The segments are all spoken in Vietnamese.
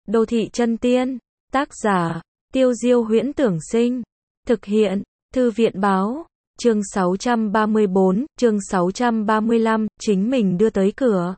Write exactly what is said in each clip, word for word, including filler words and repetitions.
Đô thị chân tiên, tác giả, Tiêu Diêu Huyễn Tưởng Sinh, thực hiện, Thư viện báo, chương sáu trăm ba mươi bốn, chương sáu trăm ba mươi lăm, chính mình đưa tới cửa.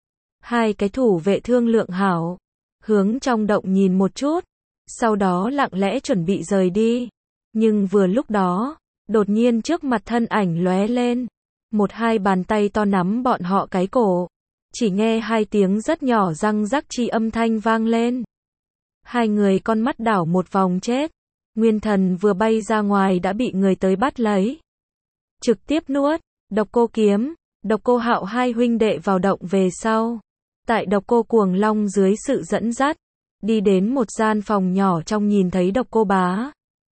Hai cái thủ vệ thương lượng hảo, hướng trong động nhìn một chút, sau đó lặng lẽ chuẩn bị rời đi. Nhưng vừa lúc đó, đột nhiên trước mặt thân ảnh lóe lên, một hai bàn tay to nắm bọn họ cái cổ. Chỉ nghe hai tiếng rất nhỏ răng rắc chi âm thanh vang lên. Hai người con mắt đảo một vòng chết. Nguyên Thần vừa bay ra ngoài đã bị người tới bắt lấy. Trực tiếp nuốt. Độc Cô Kiếm, Độc Cô Hạo hai huynh đệ vào động về sau. Tại Độc Cô Cuồng Long dưới sự dẫn dắt, đi đến một gian phòng nhỏ trong nhìn thấy Độc Cô Bá.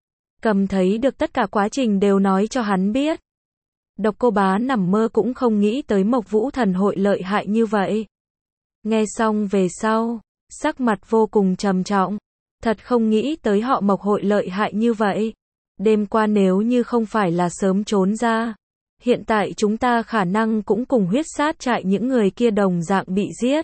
Cầm thấy được tất cả quá trình đều nói cho hắn biết. Độc Cô Bá nằm mơ cũng không nghĩ tới Mộc Vũ Thần hội lợi hại như vậy. Nghe xong về sau, sắc mặt vô cùng trầm trọng. Thật không nghĩ tới họ Mộc hội lợi hại như vậy. Đêm qua nếu như không phải là sớm trốn ra, hiện tại chúng ta khả năng cũng cùng huyết sát trại những người kia đồng dạng bị giết.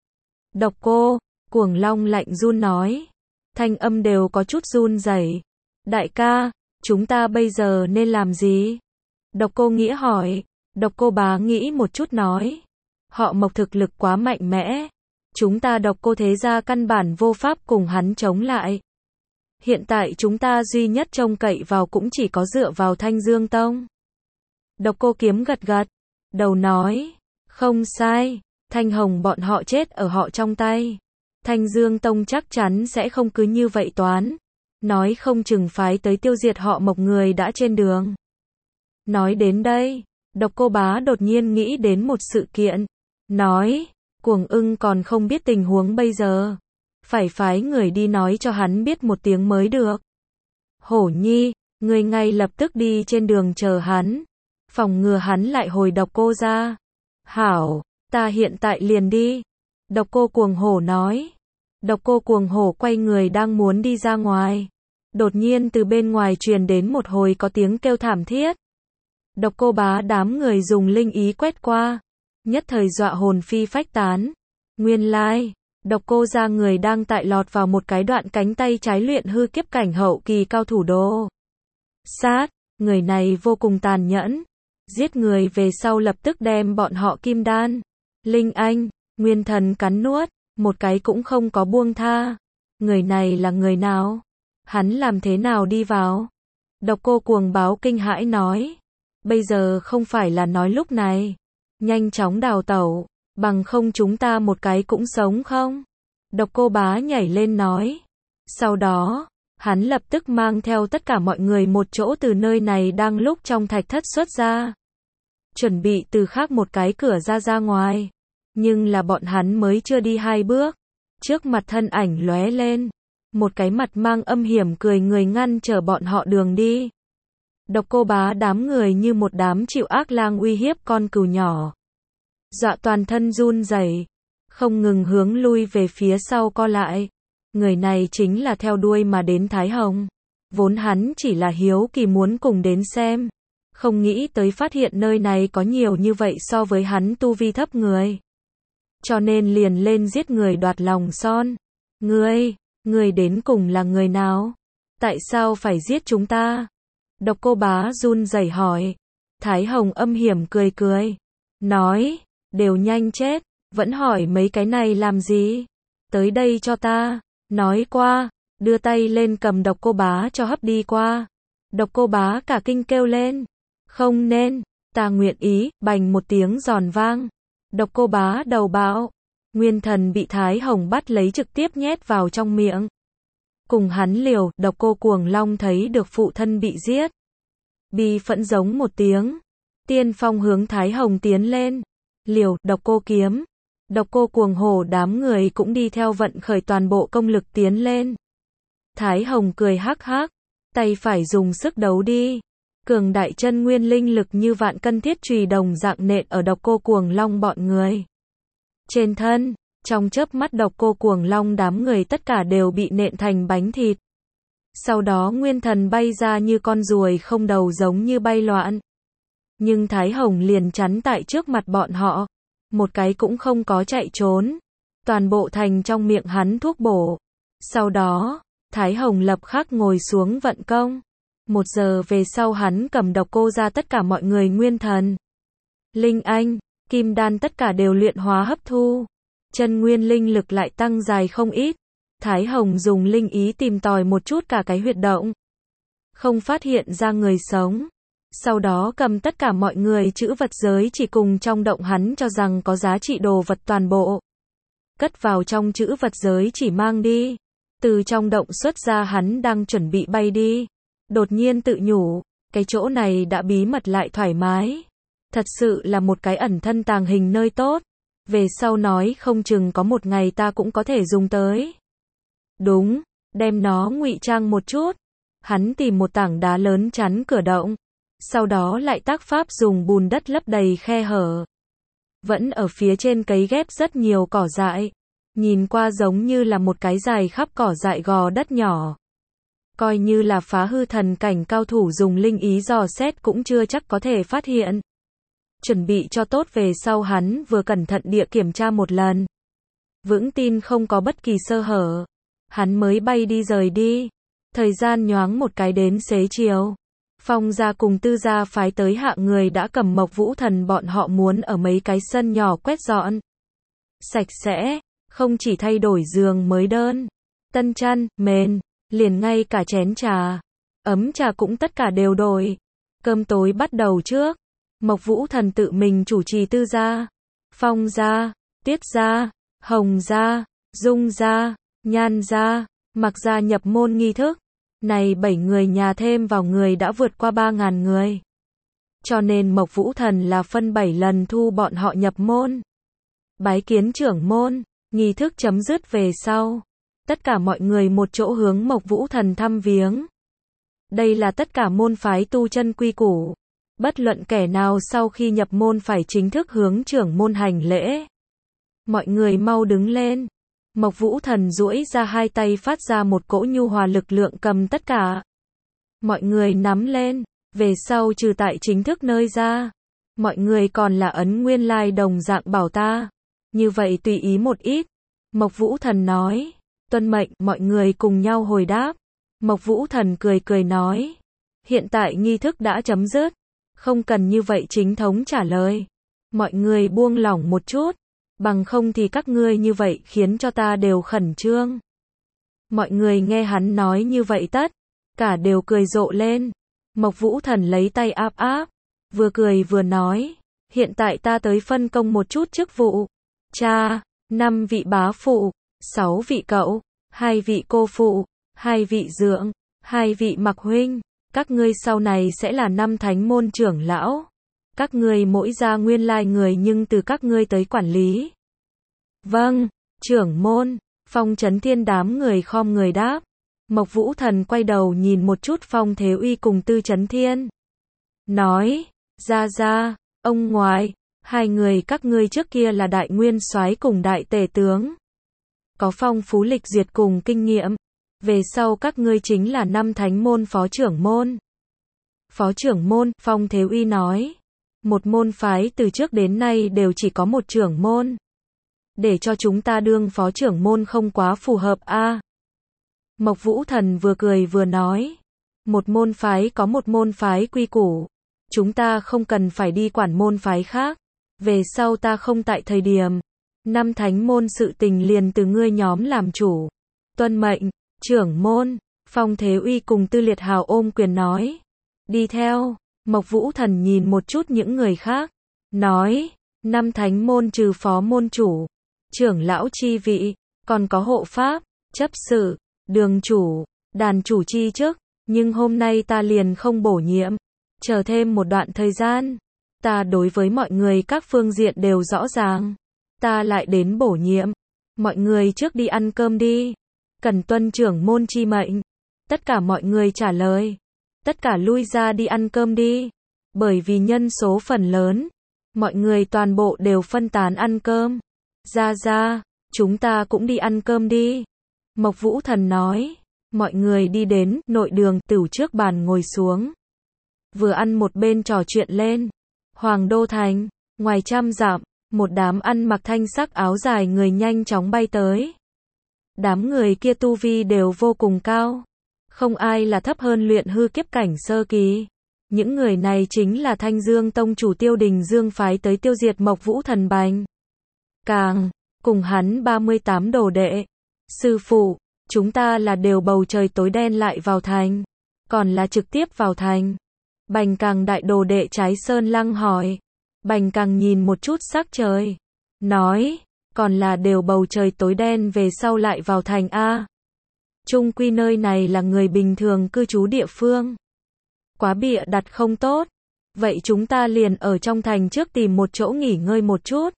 Độc Cô, Cuồng Long lạnh run nói. Thanh âm đều có chút run rẩy. Đại ca, chúng ta bây giờ nên làm gì? Độc Cô Nghĩa hỏi. Độc Cô Bá nghĩ một chút nói. Họ Mộc thực lực quá mạnh mẽ. Chúng ta Độc Cô thế gia căn bản vô pháp cùng hắn chống lại. Hiện tại chúng ta duy nhất trông cậy vào cũng chỉ có dựa vào Thanh Dương Tông. Độc Cô Kiếm gật gật. Đầu nói. Không sai. Thanh Hồng bọn họ chết ở họ trong tay. Thanh Dương Tông chắc chắn sẽ không cứ như vậy toán. Nói không chừng phái tới tiêu diệt họ Mộc người đã trên đường. Nói đến đây, Độc Cô Bá đột nhiên nghĩ đến một sự kiện. Nói, Cuồng Ưng còn không biết tình huống bây giờ. Phải phái người đi nói cho hắn biết một tiếng mới được. Hổ Nhi, người ngay lập tức đi trên đường chờ hắn. Phòng ngừa hắn lại hồi Độc Cô ra. Hảo, ta hiện tại liền đi. Độc Cô Cuồng Hổ nói. Độc Cô Cuồng Hổ quay người đang muốn đi ra ngoài. Đột nhiên từ bên ngoài truyền đến một hồi có tiếng kêu thảm thiết. Độc Cô Bá đám người dùng linh ý quét qua, nhất thời dọa hồn phi phách tán. Nguyên lai, Độc Cô ra người đang tại lọt vào một cái đoạn cánh tay trái luyện hư kiếp cảnh hậu kỳ cao thủ đồ sát, người này vô cùng tàn nhẫn, giết người về sau lập tức đem bọn họ kim đan, linh anh, nguyên thần cắn nuốt, một cái cũng không có buông tha. Người này là người nào? Hắn làm thế nào đi vào? Độc Cô Cuồng Báo kinh hãi nói. Bây giờ không phải là nói lúc này. Nhanh chóng đào tẩu, bằng không chúng ta một cái cũng sống không? Độc Cô Bá nhảy lên nói. Sau đó, hắn lập tức mang theo tất cả mọi người một chỗ từ nơi này đang lúc trong thạch thất xuất ra. Chuẩn bị từ khác một cái cửa ra ra ngoài. Nhưng là bọn hắn mới chưa đi hai bước. Trước mặt thân ảnh lóe lên. Một cái mặt mang âm hiểm cười người ngăn trở bọn họ đường đi. Độc Cô Bá đám người như một đám chịu ác lang uy hiếp con cừu nhỏ. Dọa toàn thân run rẩy, không ngừng hướng lui về phía sau co lại. Người này chính là theo đuôi mà đến Thái Hồng. Vốn hắn chỉ là hiếu kỳ muốn cùng đến xem. Không nghĩ tới phát hiện nơi này có nhiều như vậy so với hắn tu vi thấp người. Cho nên liền lên giết người đoạt lòng son. Ngươi, ngươi đến cùng là người nào? Tại sao phải giết chúng ta? Độc Cô Bá run rẩy hỏi. Thái Hồng âm hiểm cười cười. Nói, đều nhanh chết, vẫn hỏi mấy cái này làm gì? Tới đây cho ta. Nói qua, đưa tay lên cầm Độc Cô Bá cho hấp đi qua. Độc Cô Bá cả kinh kêu lên. Không nên, ta nguyện ý, bành một tiếng giòn vang. Độc Cô Bá đầu bão. Nguyên Thần bị Thái Hồng bắt lấy trực tiếp nhét vào trong miệng. Cùng hắn liều, Độc Cô Cuồng Long thấy được phụ thân bị giết. Bi phẫn giống một tiếng. Tiên phong hướng Thái Hồng tiến lên. Liều, Độc Cô Kiếm. Độc Cô Cuồng Hổ đám người cũng đi theo vận khởi toàn bộ công lực tiến lên. Thái Hồng cười hắc hắc. Tay phải dùng sức đấu đi. Cường đại chân nguyên linh lực như vạn cân thiết chùy đồng dạng nện ở Độc Cô Cuồng Long bọn người. Trên thân, trong chớp mắt Độc Cô Cuồng Long đám người tất cả đều bị nện thành bánh thịt. Sau đó Nguyên Thần bay ra như con ruồi không đầu giống như bay loạn. Nhưng Thái Hồng liền chắn tại trước mặt bọn họ. Một cái cũng không có chạy trốn. Toàn bộ thành trong miệng hắn thuốc bổ. Sau đó, Thái Hồng lập khắc ngồi xuống vận công. Một giờ về sau hắn cầm độc cô ra tất cả mọi người nguyên thần. Linh anh, kim đan tất cả đều luyện hóa hấp thu. Chân nguyên linh lực lại tăng dài không ít. Thái Hồng dùng linh ý tìm tòi một chút cả cái huyệt động. Không phát hiện ra người sống. Sau đó cầm tất cả mọi người trữ vật giới chỉ cùng trong động hắn cho rằng có giá trị đồ vật toàn bộ. Cất vào trong trữ vật giới chỉ mang đi. Từ trong động xuất ra hắn đang chuẩn bị bay đi. Đột nhiên tự nhủ, cái chỗ này đã bí mật lại thoải mái. Thật sự là một cái ẩn thân tàng hình nơi tốt. Về sau nói không chừng có một ngày ta cũng có thể dùng tới. Đúng, đem nó ngụy trang một chút. Hắn tìm một tảng đá lớn chắn cửa động. Sau đó lại tác pháp dùng bùn đất lấp đầy khe hở. Vẫn ở phía trên cấy ghép rất nhiều cỏ dại. Nhìn qua giống như là một cái dài khắp cỏ dại gò đất nhỏ. Coi như là phá hư thần cảnh cao thủ dùng linh ý dò xét cũng chưa chắc có thể phát hiện. Chuẩn bị cho tốt về sau hắn vừa cẩn thận địa kiểm tra một lần. Vững tin không có bất kỳ sơ hở. Hắn mới bay đi rời đi. Thời gian nhoáng một cái đến xế chiều. Phong gia cùng Tư gia phái tới hạ người đã cầm Mộc Vũ Thần bọn họ muốn ở mấy cái sân nhỏ quét dọn. Sạch sẽ, không chỉ thay đổi giường mới đơn, tân chăn, mền, liền ngay cả chén trà, ấm trà cũng tất cả đều đổi. Cơm tối bắt đầu trước. Mộc Vũ Thần tự mình chủ trì Tư gia, Phong gia, Tiết gia, Hồng gia, Dung gia, Nhan gia, Mặc gia nhập môn nghi thức. Này bảy người nhà thêm vào người đã vượt qua ba ngàn người. Cho nên Mộc Vũ Thần là phân bảy lần thu bọn họ nhập môn. Bái kiến trưởng môn, nghi thức chấm dứt về sau. Tất cả mọi người một chỗ hướng Mộc Vũ Thần thăm viếng. Đây là tất cả môn phái tu chân quy củ. Bất luận kẻ nào sau khi nhập môn phải chính thức hướng trưởng môn hành lễ. Mọi người mau đứng lên. Mộc Vũ Thần duỗi ra hai tay phát ra một cỗ nhu hòa lực lượng cầm tất cả. Mọi người nắm lên, về sau trừ tại chính thức nơi ra. Mọi người còn là ấn nguyên lai đồng dạng bảo ta. Như vậy tùy ý một ít. Mộc Vũ Thần nói. Tuân mệnh, mọi người cùng nhau hồi đáp. Mộc Vũ Thần cười cười nói. Hiện tại nghi thức đã chấm dứt. Không cần như vậy chính thống trả lời. Mọi người buông lỏng một chút. Bằng không thì các ngươi như vậy khiến cho ta đều khẩn trương. Mọi người nghe hắn nói như vậy tất cả đều cười rộ lên. Mộc Vũ Thần lấy tay áp áp, vừa cười vừa nói, hiện tại ta tới phân công một chút chức vụ. Cha, năm vị bá phụ, sáu vị cậu, hai vị cô phụ, hai vị dượng, hai vị mặc huynh, các ngươi sau này sẽ là năm thánh môn trưởng lão. Các ngươi mỗi gia nguyên lai người nhưng từ các ngươi tới quản lý. Vâng, trưởng môn. Phong Chấn Thiên đám người khom người đáp. Mộc Vũ Thần quay đầu nhìn một chút Phong Thế Uy cùng Tư Chấn Thiên. Nói, ra ra, ông ngoại, hai người các ngươi trước kia là đại nguyên soái cùng đại tể tướng. Có phong phú lịch duyệt cùng kinh nghiệm. Về sau các ngươi chính là năm thánh môn phó trưởng môn. Phó trưởng môn, Phong Thế Uy nói. Một môn phái từ trước đến nay đều chỉ có một trưởng môn. Để cho chúng ta đương phó trưởng môn không quá phù hợp a. À, Mộc Vũ Thần vừa cười vừa nói. Một môn phái có một môn phái quy củ. Chúng ta không cần phải đi quản môn phái khác. Về sau ta không tại thời điểm. Năm thánh môn sự tình liền từ ngươi nhóm làm chủ. Tuân mệnh, trưởng môn. Phong Thế Uy cùng Tư Liệt Hào ôm quyền nói. Đi theo. Mộc Vũ Thần nhìn một chút những người khác. Nói. Năm thánh môn trừ phó môn chủ, trưởng lão chi vị, còn có hộ pháp, chấp sự, đường chủ, đàn chủ chi chức. Nhưng hôm nay ta liền không bổ nhiệm. Chờ thêm một đoạn thời gian. Ta đối với mọi người các phương diện đều rõ ràng. Ta lại đến bổ nhiệm. Mọi người trước đi ăn cơm đi. Cần tuân trưởng môn chi mệnh. Tất cả mọi người trả lời. Tất cả lui ra đi ăn cơm đi. Bởi vì nhân số phần lớn. Mọi người toàn bộ đều phân tán ăn cơm. Ra ra, chúng ta cũng đi ăn cơm đi. Mộc Vũ Thần nói. Mọi người đi đến nội đường tửu trước bàn ngồi xuống. Vừa ăn một bên trò chuyện lên. Hoàng Đô Thành, ngoài trăm dặm, một đám ăn mặc thanh sắc áo dài người nhanh chóng bay tới. Đám người kia tu vi đều vô cùng cao. Không ai là thấp hơn luyện hư kiếp cảnh sơ kỳ. Những người này chính là Thanh Dương Tông chủ Tiêu Đình Dương phái tới tiêu diệt Mộc Vũ Thần Bành Càng, cùng hắn ba mươi tám đồ đệ. Sư phụ, chúng ta là đều bầu trời tối đen lại vào thành, còn là trực tiếp vào thành? Bành Càng đại đồ đệ Trái Sơn Lăng hỏi. Bành Càng nhìn một chút sắc trời, nói, còn là đều bầu trời tối đen về sau lại vào thành a. Chung quy nơi này là người bình thường cư trú địa phương. Quá bịa đặt không tốt. Vậy chúng ta liền ở trong thành trước tìm một chỗ nghỉ ngơi một chút.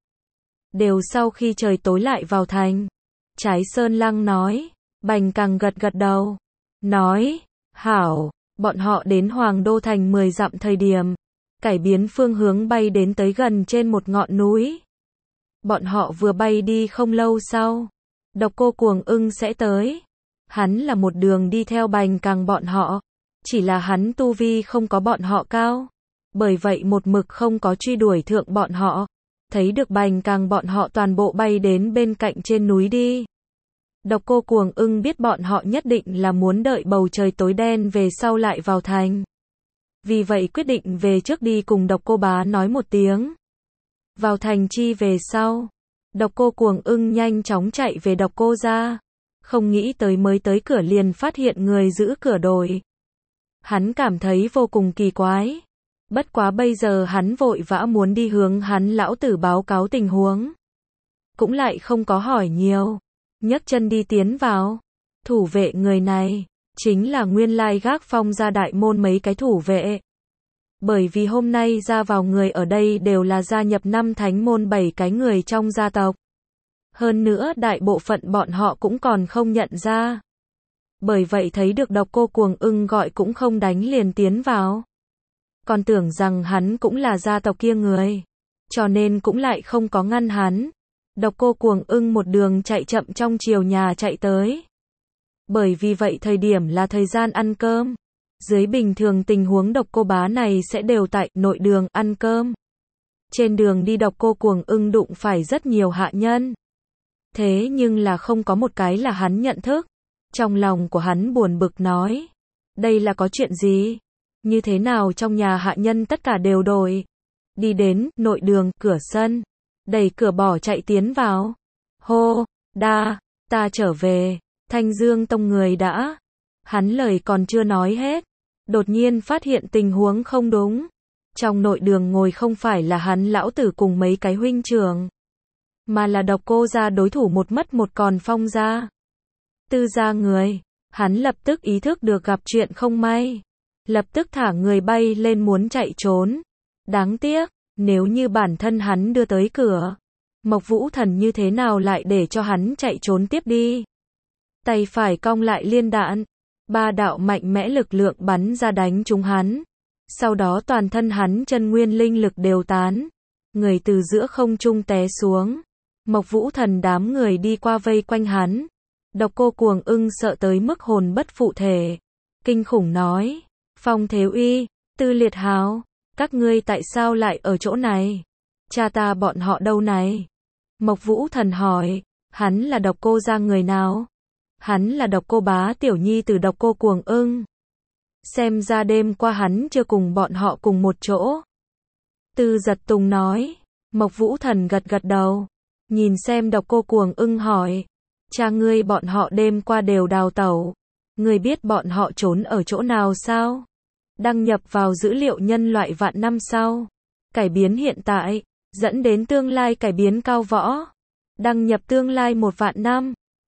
Đều sau khi trời tối lại vào thành. Trái Sơn Lăng nói. Bành Càng gật gật đầu. Nói, hảo, bọn họ đến Hoàng Đô Thành mười dặm thời điểm. Cải biến phương hướng bay đến tới gần trên một ngọn núi. Bọn họ vừa bay đi không lâu sau. Độc Cô Cuồng Ưng sẽ tới. Hắn là một đường đi theo Bành Càng bọn họ. Chỉ là hắn tu vi không có bọn họ cao. Bởi vậy một mực không có truy đuổi thượng bọn họ. Thấy được Bành Càng bọn họ toàn bộ bay đến bên cạnh trên núi đi. Độc Cô Cuồng Ưng biết bọn họ nhất định là muốn đợi bầu trời tối đen về sau lại vào thành. Vì vậy quyết định về trước đi cùng Độc Cô Bá nói một tiếng. Vào thành chi về sau. Độc Cô Cuồng Ưng nhanh chóng chạy về Độc Cô gia. Không nghĩ tới mới tới cửa liền phát hiện người giữ cửa đổi. Hắn cảm thấy vô cùng kỳ quái. Bất quá bây giờ hắn vội vã muốn đi hướng hắn lão tử báo cáo tình huống. Cũng lại không có hỏi nhiều. Nhấc chân đi tiến vào. Thủ vệ người này, chính là nguyên lai gác Phong gia đại môn mấy cái thủ vệ. Bởi vì hôm nay ra vào người ở đây đều là gia nhập năm thánh môn bảy cái người trong gia tộc. Hơn nữa đại bộ phận bọn họ cũng còn không nhận ra. Bởi vậy thấy được Độc Cô Cuồng Ưng gọi cũng không đánh liền tiến vào. Còn tưởng rằng hắn cũng là gia tộc kia người. Cho nên cũng lại không có ngăn hắn. Độc Cô Cuồng Ưng một đường chạy chậm trong chiều nhà chạy tới. Bởi vì vậy thời điểm là thời gian ăn cơm. Dưới bình thường tình huống Độc Cô Bá này sẽ đều tại nội đường ăn cơm. Trên đường đi Độc Cô Cuồng Ưng đụng phải rất nhiều hạ nhân. Thế nhưng là không có một cái là hắn nhận thức. Trong lòng của hắn buồn bực nói. Đây là có chuyện gì? Như thế nào trong nhà hạ nhân tất cả đều đổi. Đi đến nội đường cửa sân. Đẩy cửa bỏ chạy tiến vào. Hô, đa, ta trở về. Thanh Dương Tông người đã. Hắn lời còn chưa nói hết. Đột nhiên phát hiện tình huống không đúng. Trong nội đường ngồi không phải là hắn lão tử cùng mấy cái huynh trưởng. Mà là Độc Cô gia đối thủ một mất một còn Phong gia. Tư gia người. Hắn lập tức ý thức được gặp chuyện không may. Lập tức thả người bay lên muốn chạy trốn. Đáng tiếc, nếu như bản thân hắn đưa tới cửa. Mộc Vũ Thần như thế nào lại để cho hắn chạy trốn tiếp đi. Tay phải cong lại liên đạn. Ba đạo mạnh mẽ lực lượng bắn ra đánh trúng hắn. Sau đó toàn thân hắn chân nguyên linh lực đều tán. Người từ giữa không trung té xuống. Mộc Vũ Thần đám người đi qua vây quanh hắn. Độc Cô Cuồng Ưng sợ tới mức hồn bất phụ thể. Kinh khủng nói. Phong Thế Uy, Tư Liệt Hào, các ngươi tại sao lại ở chỗ này? Cha ta bọn họ đâu này? Mộc Vũ Thần hỏi. Hắn là Độc Cô gia người nào? Hắn là Độc Cô Bá tiểu nhi từ Độc Cô Cuồng Ưng. Xem ra đêm qua hắn chưa cùng bọn họ cùng một chỗ. Tư Giật Tùng nói. Mộc Vũ Thần gật gật đầu. Nhìn xem Độc Cô Cuồng Ưng hỏi. Cha ngươi bọn họ đêm qua đều đào tẩu. Ngươi biết bọn họ trốn ở chỗ nào sao? Đăng nhập vào dữ liệu nhân loại vạn năm sau. Cải biến hiện tại. Dẫn đến tương lai cải biến cao võ. Đăng nhập tương lai một vạn năm.